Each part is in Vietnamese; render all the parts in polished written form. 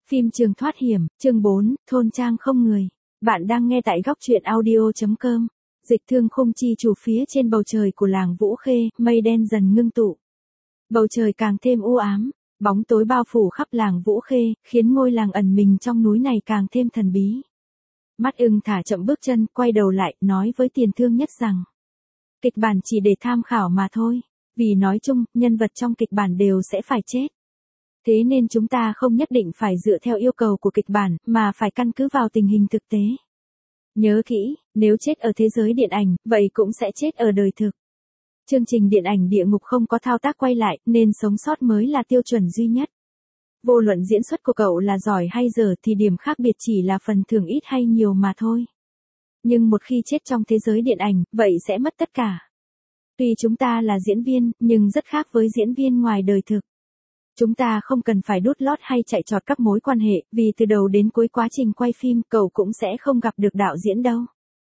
Phim Trường Thoát Hiểm, chương 4, Thôn Trang không người. Bạn đang nghe tại góc truyện audio.com. Dịch Thương Khung chi chủ phía trên bầu trời của làng Vũ Khê, mây đen dần ngưng tụ. Bầu trời càng thêm u ám, bóng tối bao phủ khắp làng Vũ Khê, khiến ngôi làng ẩn mình trong núi này càng thêm thần bí. Mắt Ưng thả chậm bước chân, quay đầu lại, nói với Tiền Thương Nhất rằng: kịch bản chỉ để tham khảo mà thôi, vì nói chung, nhân vật trong kịch bản đều sẽ phải chết. Thế nên chúng ta không nhất định phải dựa theo yêu cầu của kịch bản, mà phải căn cứ vào tình hình thực tế. Nhớ kỹ, nếu chết ở thế giới điện ảnh, vậy cũng sẽ chết ở đời thực. Chương trình điện ảnh Địa Ngục không có thao tác quay lại, nên sống sót mới là tiêu chuẩn duy nhất. Vô luận diễn xuất của cậu là giỏi hay dở thì điểm khác biệt chỉ là phần thưởng ít hay nhiều mà thôi. Nhưng một khi chết trong thế giới điện ảnh, vậy sẽ mất tất cả. Tuy chúng ta là diễn viên, nhưng rất khác với diễn viên ngoài đời thực. Chúng ta không cần phải đút lót hay chạy trọt các mối quan hệ, vì từ đầu đến cuối quá trình quay phim cậu cũng sẽ không gặp được đạo diễn đâu.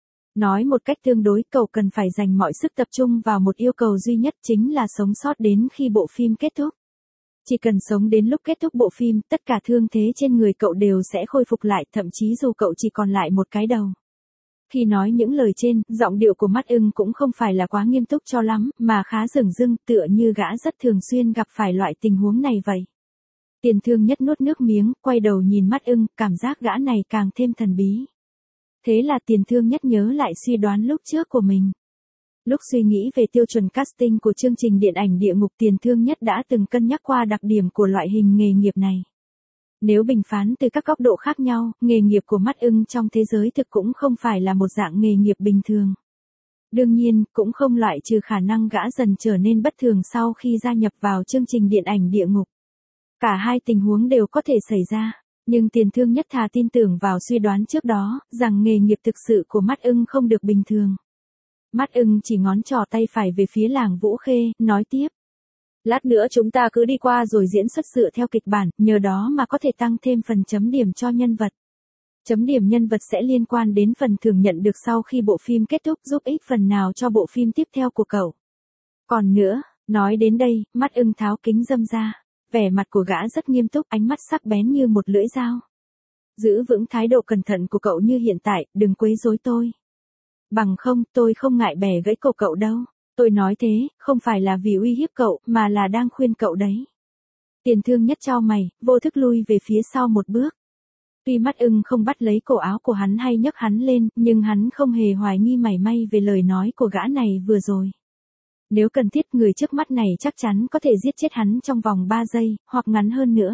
Nói một cách tương đối, cậu cần phải dành mọi sức tập trung vào một yêu cầu duy nhất, chính là sống sót đến khi bộ phim kết thúc. Chỉ cần sống đến lúc kết thúc bộ phim, tất cả thương thế trên người cậu đều sẽ khôi phục lại, thậm chí dù cậu chỉ còn lại một cái đầu. Khi nói những lời trên, giọng điệu của Mắt Ưng cũng không phải là quá nghiêm túc cho lắm, mà khá dửng dưng, tựa như gã rất thường xuyên gặp phải loại tình huống này vậy. Tiền Thương Nhất nuốt nước miếng, quay đầu nhìn Mắt Ưng, cảm giác gã này càng thêm thần bí. Thế là Tiền Thương Nhất nhớ lại suy đoán lúc trước của mình. Lúc suy nghĩ về tiêu chuẩn casting của chương trình điện ảnh Địa Ngục, Tiền Thương Nhất đã từng cân nhắc qua đặc điểm của loại hình nghề nghiệp này. Nếu bình phán từ các góc độ khác nhau, nghề nghiệp của Mắt Ưng trong thế giới thực cũng không phải là một dạng nghề nghiệp bình thường. Đương nhiên, cũng không loại trừ khả năng gã dần trở nên bất thường sau khi gia nhập vào chương trình điện ảnh Địa Ngục. Cả hai tình huống đều có thể xảy ra, nhưng Tiền Thương Nhất thà tin tưởng vào suy đoán trước đó, rằng nghề nghiệp thực sự của Mắt Ưng không được bình thường. Mắt Ưng chỉ ngón trỏ tay phải về phía làng Vũ Khê, nói tiếp: lát nữa chúng ta cứ đi qua rồi diễn xuất dựa theo kịch bản, nhờ đó mà có thể tăng thêm phần chấm điểm cho nhân vật. Chấm điểm nhân vật sẽ liên quan đến phần thưởng nhận được sau khi bộ phim kết thúc, giúp ích phần nào cho bộ phim tiếp theo của cậu. Còn nữa, nói đến đây, Mắt Ưng tháo kính râm ra, vẻ mặt của gã rất nghiêm túc, ánh mắt sắc bén như một lưỡi dao. Giữ vững thái độ cẩn thận của cậu như hiện tại, đừng quấy rối tôi. Bằng không, tôi không ngại bẻ gãy cổ cậu đâu. Tôi nói thế, không phải là vì uy hiếp cậu, mà là đang khuyên cậu đấy. Tiền Thương Nhất chau mày, vô thức lui về phía sau một bước. Tuy Mắt Ưng không bắt lấy cổ áo của hắn hay nhấc hắn lên, nhưng hắn không hề hoài nghi mảy may về lời nói của gã này vừa rồi. Nếu cần thiết, người trước mắt này chắc chắn có thể giết chết hắn trong vòng 3 giây, hoặc ngắn hơn nữa.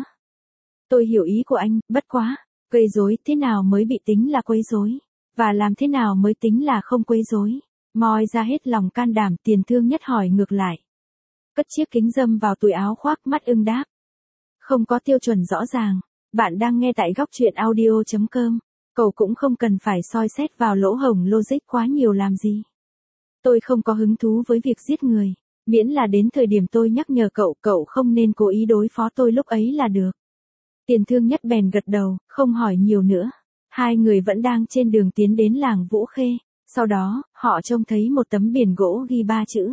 Tôi hiểu ý của anh, bất quá, gây rối thế nào mới bị tính là quấy rối, và làm thế nào mới tính là không quấy rối? Moi ra hết lòng can đảm, Tiền Thương Nhất hỏi ngược lại. Cất chiếc kính râm vào túi áo khoác, Mắt Ưng đáp: không có tiêu chuẩn rõ ràng. Bạn đang nghe tại góc truyện audio.com. Cậu cũng không cần phải soi xét vào lỗ hổng logic quá nhiều làm gì. Tôi không có hứng thú với việc giết người, miễn là đến thời điểm tôi nhắc nhở cậu, cậu không nên cố ý đối phó tôi lúc ấy là được. Tiền Thương Nhất bèn gật đầu, không hỏi nhiều nữa. Hai người vẫn đang trên đường tiến đến làng Vũ Khê. Sau đó, họ trông thấy một tấm biển gỗ ghi 3 chữ.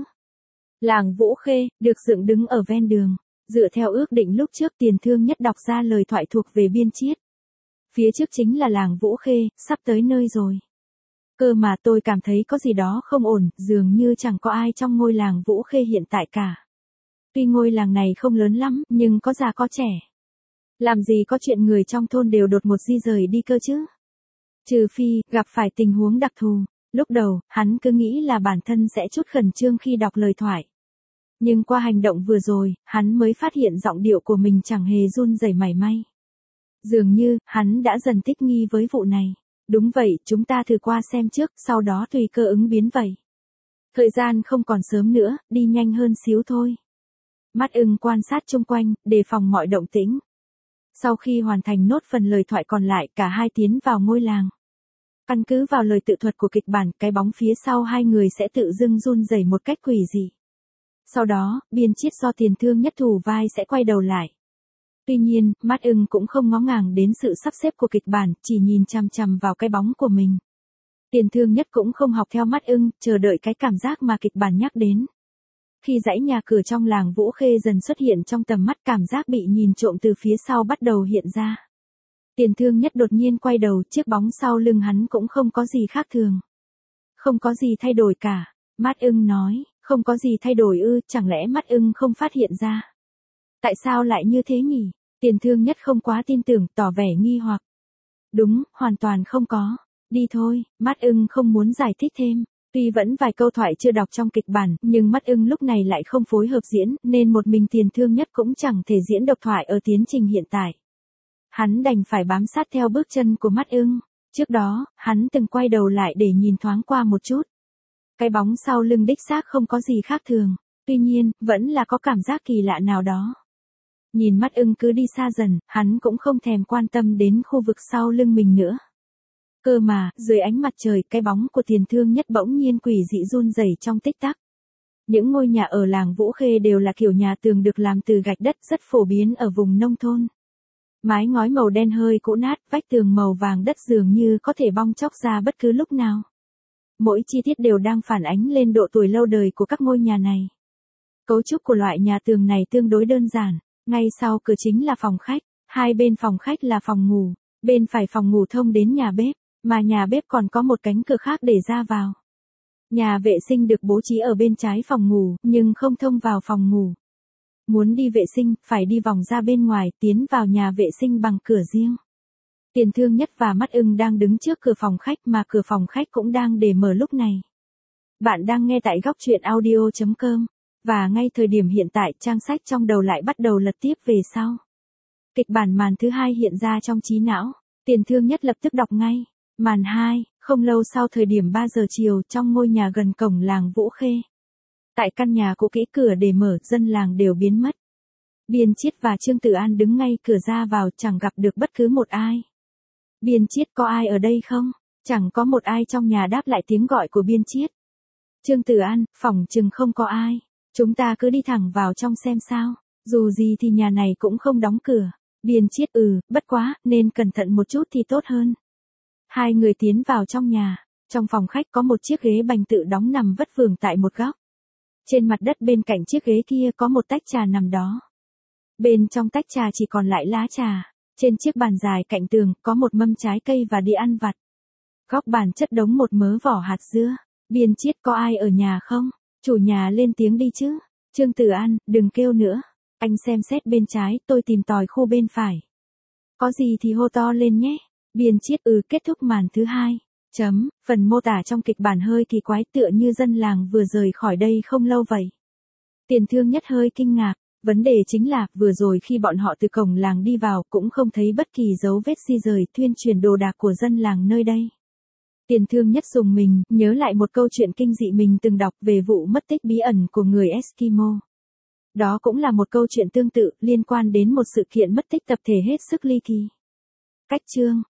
Làng Vũ Khê, được dựng đứng ở ven đường. Dựa theo ước định lúc trước, Tiền Thương Nhất đọc ra lời thoại thuộc về biên chiết. Phía trước chính là làng Vũ Khê, sắp tới nơi rồi. Cơ mà tôi cảm thấy có gì đó không ổn, dường như chẳng có ai trong ngôi làng Vũ Khê hiện tại cả. Tuy ngôi làng này không lớn lắm, nhưng có già có trẻ. Làm gì có chuyện người trong thôn đều đột ngột di rời đi cơ chứ? Trừ phi, gặp phải tình huống đặc thù. Lúc đầu, hắn cứ nghĩ là bản thân sẽ chút khẩn trương khi đọc lời thoại. Nhưng qua hành động vừa rồi, hắn mới phát hiện giọng điệu của mình chẳng hề run rẩy mảy may. Dường như, hắn đã dần thích nghi với vụ này. Đúng vậy, chúng ta thử qua xem trước, sau đó tùy cơ ứng biến vậy. Thời gian không còn sớm nữa, đi nhanh hơn xíu thôi. Mắt Ưng quan sát chung quanh, đề phòng mọi động tĩnh. Sau khi hoàn thành nốt phần lời thoại còn lại, cả hai tiến vào ngôi làng. Căn cứ vào lời tự thuật của kịch bản, cái bóng phía sau hai người sẽ tự dưng run rẩy một cách quỷ dị. Sau đó, biên chiết do Tiền Thương Nhất thủ vai sẽ quay đầu lại. Tuy nhiên, Mắt Ưng cũng không ngó ngàng đến sự sắp xếp của kịch bản, chỉ nhìn chằm chằm vào cái bóng của mình. Tiền Thương Nhất cũng không học theo Mắt Ưng, chờ đợi cái cảm giác mà kịch bản nhắc đến. Khi dãy nhà cửa trong làng Vũ Khê dần xuất hiện trong tầm mắt, cảm giác bị nhìn trộm từ phía sau bắt đầu hiện ra. Tiền thương nhất đột nhiên quay đầu, chiếc bóng sau lưng hắn cũng không có gì khác thường. Không có gì thay đổi cả. Mắt ưng nói, không có gì thay đổi ư, chẳng lẽ mắt ưng không phát hiện ra? Tại sao lại như thế nhỉ? Tiền thương nhất không quá tin tưởng, tỏ vẻ nghi hoặc. Đúng, hoàn toàn không có. Đi thôi, mắt ưng không muốn giải thích thêm. Tuy vẫn vài câu thoại chưa đọc trong kịch bản, nhưng mắt ưng lúc này lại không phối hợp diễn, nên một mình tiền thương nhất cũng chẳng thể diễn độc thoại ở tiến trình hiện tại. Hắn đành phải bám sát theo bước chân của mắt ưng. Trước đó, hắn từng quay đầu lại để nhìn thoáng qua một chút. Cái bóng sau lưng đích xác không có gì khác thường. Tuy nhiên, vẫn là có cảm giác kỳ lạ nào đó. Nhìn mắt ưng cứ đi xa dần, hắn cũng không thèm quan tâm đến khu vực sau lưng mình nữa. Cơ mà, dưới ánh mặt trời, cái bóng của tiền thương nhất bỗng nhiên quỷ dị run rẩy trong tích tắc. Những ngôi nhà ở làng Vũ Khê đều là kiểu nhà tường được làm từ gạch đất, rất phổ biến ở vùng nông thôn. Mái ngói màu đen hơi cũ nát, vách tường màu vàng đất dường như có thể bong chóc ra bất cứ lúc nào. Mỗi chi tiết đều đang phản ánh lên độ tuổi lâu đời của các ngôi nhà này. Cấu trúc của loại nhà tường này tương đối đơn giản. Ngay sau cửa chính là phòng khách, hai bên phòng khách là phòng ngủ, bên phải phòng ngủ thông đến nhà bếp, mà nhà bếp còn có một cánh cửa khác để ra vào. Nhà vệ sinh được bố trí ở bên trái phòng ngủ, nhưng không thông vào phòng ngủ. Muốn đi vệ sinh, phải đi vòng ra bên ngoài, tiến vào nhà vệ sinh bằng cửa riêng. Tiền thương nhất và mắt ưng đang đứng trước cửa phòng khách mà cửa phòng khách cũng đang để mở lúc này. Bạn đang nghe tại góc truyện audio.com. Và ngay thời điểm hiện tại, trang sách trong đầu lại bắt đầu lật tiếp về sau. Kịch bản màn thứ 2 hiện ra trong trí não. Tiền thương nhất lập tức đọc ngay. Màn 2, không lâu sau thời điểm 3 giờ chiều trong ngôi nhà gần cổng làng Vũ Khê. Tại căn nhà cũ kỹ, cửa để mở, dân làng đều biến mất. Biên Chiết và Trương Tử An đứng ngay cửa ra vào, chẳng gặp được bất cứ một ai. Biên Chiết, có ai ở đây không? Chẳng có một ai trong nhà đáp lại tiếng gọi của Biên Chiết. Trương Tử An, phỏng chừng không có ai. Chúng ta cứ đi thẳng vào trong xem sao. Dù gì thì nhà này cũng không đóng cửa. Biên Chiết, bất quá, nên cẩn thận một chút thì tốt hơn. Hai người tiến vào trong nhà. Trong phòng khách có một chiếc ghế bành tự đóng nằm vất vưởng tại một góc. Trên mặt đất bên cạnh chiếc ghế kia có một tách trà nằm đó. Bên trong tách trà chỉ còn lại lá trà. Trên chiếc bàn dài cạnh tường có một mâm trái cây và đĩa ăn vặt. Góc bàn chất đống một mớ vỏ hạt dưa. Biên Chiết, có ai ở nhà không? Chủ nhà lên tiếng đi chứ. Trương Tử An, đừng kêu nữa. Anh xem xét bên trái, tôi tìm tòi khu bên phải. Có gì thì hô to lên nhé. Biên Chiết, kết thúc màn thứ 2. Phần mô tả trong kịch bản hơi kỳ quái, tựa như dân làng vừa rời khỏi đây không lâu vậy. Tiền thương nhất hơi kinh ngạc. Vấn đề chính là, vừa rồi khi bọn họ từ cổng làng đi vào cũng không thấy bất kỳ dấu vết di rời, thuyên chuyển đồ đạc của dân làng nơi đây. Tiền thương nhất dùng mình, nhớ lại một câu chuyện kinh dị mình từng đọc về vụ mất tích bí ẩn của người Eskimo. Đó cũng là một câu chuyện tương tự, liên quan đến một sự kiện mất tích tập thể hết sức ly kỳ. Cách chương